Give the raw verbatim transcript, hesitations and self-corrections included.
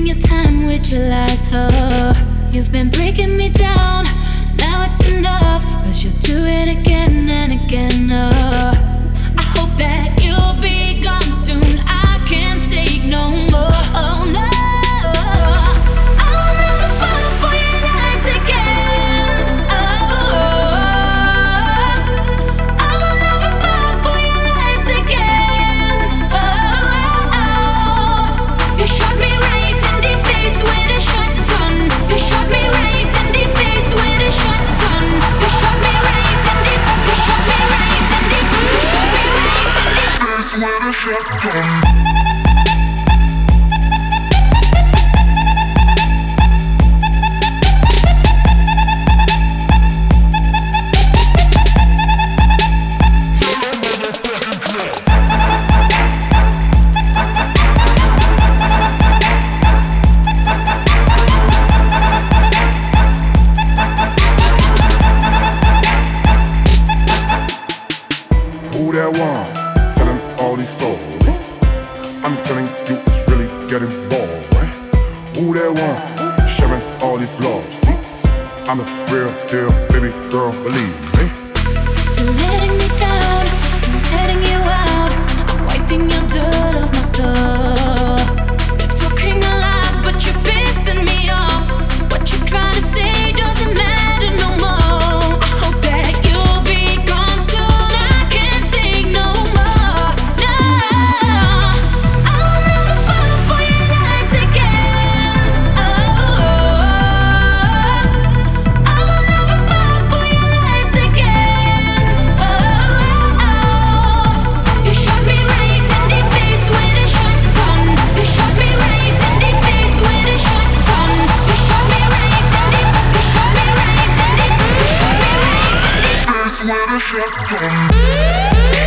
Wasting your time with your lies, oh. You've been breaking me down. Now it's enough, cause you'll do it again and again, oh. I hope that you'll be gone soon. I can't take no more, oh no. I'll never fall for your lies again, oh. I will never fall for your lies again, oh. You shot me right in the face with a shotgun. You shot me right in the face with a shotgun. You shot me right in the, you shot me right in the, you shot me right in the face with a shotgun. Who that one? Telling all these stories. I'm telling you it's really getting boring. Who that one? Sharing all these love seats. I'm the real deal, baby girl, believe me. After letting me down, I'm letting you out. I'm wiping your dirt off my soul. You're talking a lot, but you're pissing me off. What you try to say doesn't matter no more. I hope that you'll be gone soon. I can't take no more. No, I'll never fall for your lies again. Oh, I will never fall for your lies again. Oh, you shot me right in the face with a shotgun. You shot me right in the face with a shotgun. You shot me right in the, you shot me right in the, you shot me right in the face with a shotgun.